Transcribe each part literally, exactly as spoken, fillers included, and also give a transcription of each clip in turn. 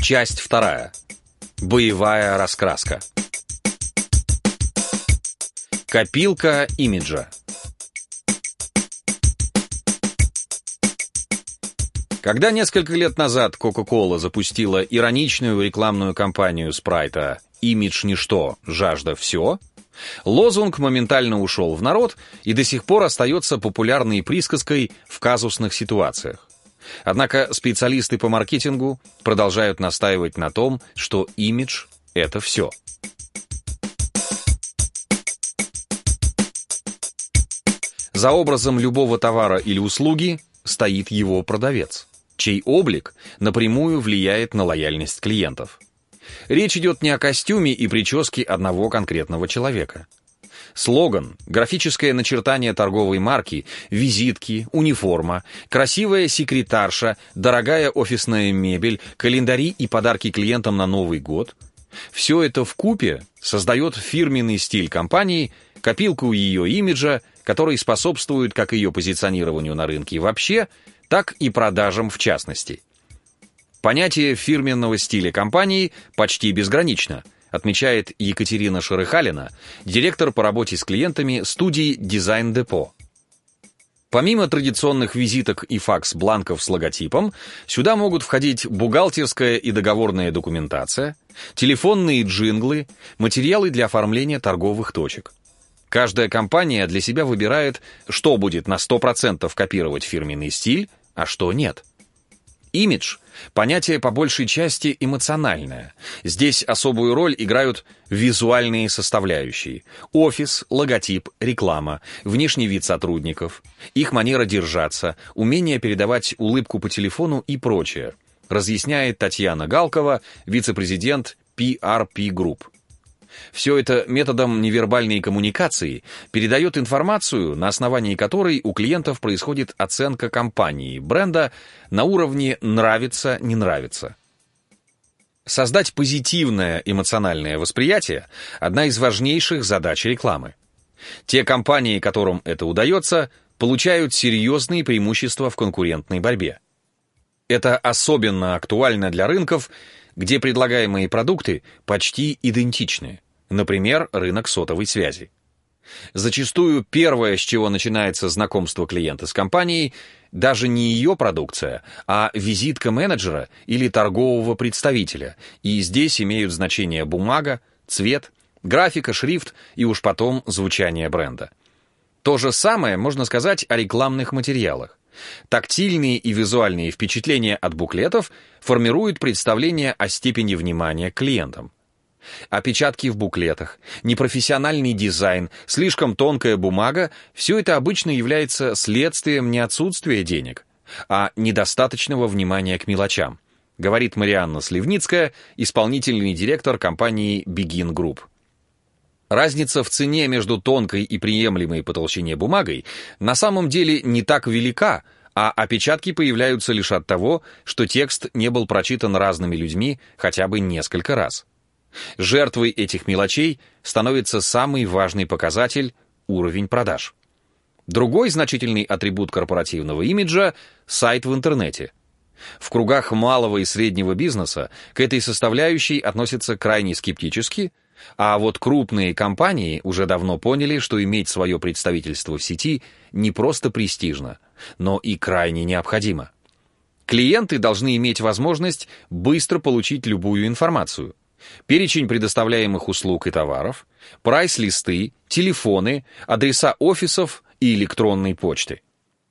Часть вторая. Боевая раскраска. Копилка имиджа. Когда несколько лет назад Coca-Cola запустила ироничную рекламную кампанию спрайта «Имидж – ничто, жажда – все», лозунг моментально ушел в народ и до сих пор остается популярной присказкой в казусных ситуациях. Однако специалисты по маркетингу продолжают настаивать на том, что имидж – это все. За образом любого товара или услуги стоит его продавец, чей облик напрямую влияет на лояльность клиентов. Речь идет не о костюме и прическе одного конкретного человека. Слоган, графическое начертание торговой марки, визитки, униформа, красивая секретарша, дорогая офисная мебель, календари и подарки клиентам на Новый год – все это вкупе создает фирменный стиль компании, копилку ее имиджа, который способствует как ее позиционированию на рынке вообще, так и продажам в частности. Понятие фирменного стиля компании почти безгранично, отмечает Екатерина Шерыхалина, директор по работе с клиентами студии Design Depot. Помимо традиционных визиток и факс-бланков с логотипом, сюда могут входить бухгалтерская и договорная документация, телефонные джинглы, материалы для оформления торговых точек. Каждая компания для себя выбирает, что будет на сто процентов копировать фирменный стиль, а что нет. Имидж – понятие по большей части эмоциональное. Здесь особую роль играют визуальные составляющие – офис, логотип, реклама, внешний вид сотрудников, их манера держаться, умение передавать улыбку по телефону и прочее, разъясняет Татьяна Галкова, вице-президент пи ар пи Group. Все это методом невербальной коммуникации передает информацию, на основании которой у клиентов происходит оценка компании, бренда на уровне «нравится, не нравится». Создать позитивное эмоциональное восприятие – одна из важнейших задач рекламы. Те компании, которым это удается, получают серьезные преимущества в конкурентной борьбе. Это особенно актуально для рынков, где предлагаемые продукты почти идентичны. Например, рынок сотовой связи. Зачастую первое, с чего начинается знакомство клиента с компанией, даже не ее продукция, а визитка менеджера или торгового представителя, и здесь имеют значение бумага, цвет, графика, шрифт и уж потом звучание бренда. То же самое можно сказать о рекламных материалах. Тактильные и визуальные впечатления от буклетов формируют представление о степени внимания к клиентам. Опечатки в буклетах, непрофессиональный дизайн, слишком тонкая бумага – все это обычно является следствием не отсутствия денег, а недостаточного внимания к мелочам, говорит Марианна Сливницкая, исполнительный директор компании Begin Group. Разница в цене между тонкой и приемлемой по толщине бумагой на самом деле не так велика, а опечатки появляются лишь от того, что текст не был прочитан разными людьми хотя бы несколько раз. Жертвой этих мелочей становится самый важный показатель – уровень продаж. Другой значительный атрибут корпоративного имиджа – сайт в интернете. В кругах малого и среднего бизнеса к этой составляющей относятся крайне скептически, а вот крупные компании уже давно поняли, что иметь свое представительство в сети не просто престижно, но и крайне необходимо. Клиенты должны иметь возможность быстро получить любую информацию. Перечень предоставляемых услуг и товаров, прайс-листы, телефоны, адреса офисов и электронной почты.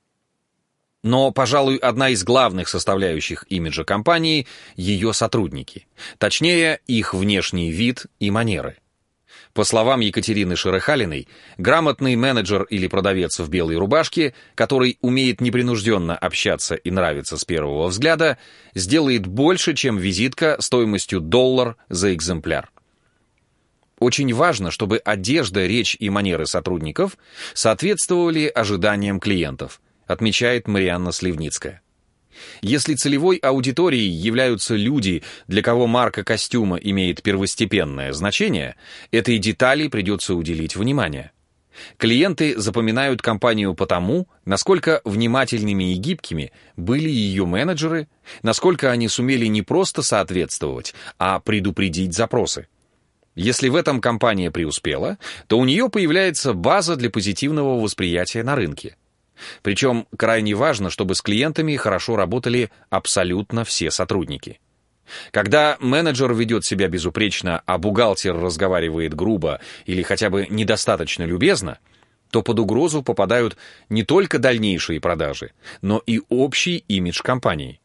Но, пожалуй, одна из главных составляющих имиджа компании – ее сотрудники, точнее, их внешний вид и манеры. По словам Екатерины Шерыхалиной, грамотный менеджер или продавец в белой рубашке, который умеет непринужденно общаться и нравится с первого взгляда, сделает больше, чем визитка стоимостью доллар за экземпляр. Очень важно, чтобы одежда, речь и манеры сотрудников соответствовали ожиданиям клиентов, отмечает Марианна Сливницкая. Если целевой аудиторией являются люди, для кого марка костюма имеет первостепенное значение, этой детали придется уделить внимание. Клиенты запоминают компанию по тому, насколько внимательными и гибкими были ее менеджеры, насколько они сумели не просто соответствовать, а предупредить запросы. Если в этом компания преуспела, то у нее появляется база для позитивного восприятия на рынке. Причем крайне важно, чтобы с клиентами хорошо работали абсолютно все сотрудники. Когда менеджер ведет себя безупречно, а бухгалтер разговаривает грубо или хотя бы недостаточно любезно, то под угрозу попадают не только дальнейшие продажи, но и общий имидж компании.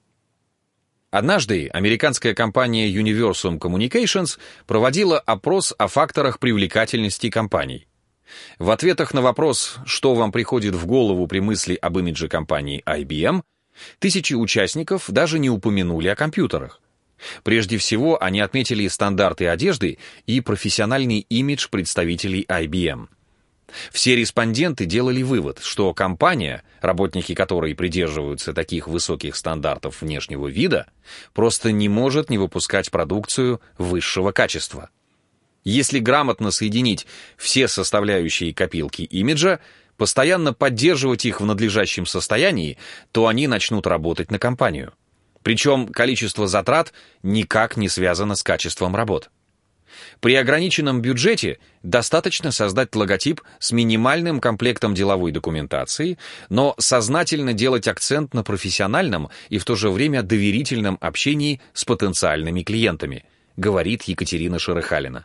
Однажды американская компания Universum Communications проводила опрос о факторах привлекательности компаний. В ответах на вопрос, что вам приходит в голову при мысли об имидже компании ай би эм, тысячи участников даже не упомянули о компьютерах. Прежде всего, они отметили стандарты одежды и профессиональный имидж представителей ай би эм. Все респонденты делали вывод, что компания, работники которой придерживаются таких высоких стандартов внешнего вида, просто не может не выпускать продукцию высшего качества. Если грамотно соединить все составляющие копилки имиджа, постоянно поддерживать их в надлежащем состоянии, то они начнут работать на компанию. Причем количество затрат никак не связано с качеством работ. При ограниченном бюджете достаточно создать логотип с минимальным комплектом деловой документации, но сознательно делать акцент на профессиональном и в то же время доверительном общении с потенциальными клиентами, говорит Екатерина Шерыхалина.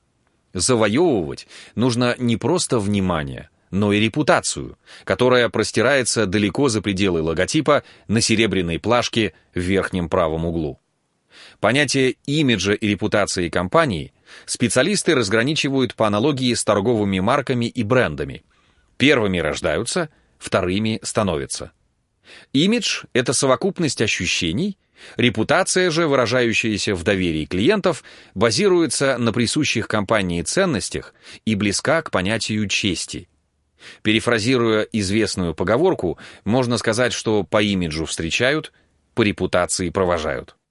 Завоевывать нужно не просто внимание, но и репутацию, которая простирается далеко за пределы логотипа на серебряной плашке в верхнем правом углу. Понятие имиджа и репутации компании специалисты разграничивают по аналогии с торговыми марками и брендами. Первыми рождаются, вторыми становятся. Имидж — это совокупность ощущений, репутация же, выражающаяся в доверии клиентов, базируется на присущих компании ценностях и близка к понятию чести. Перефразируя известную поговорку, можно сказать, что по имиджу встречают, по репутации провожают.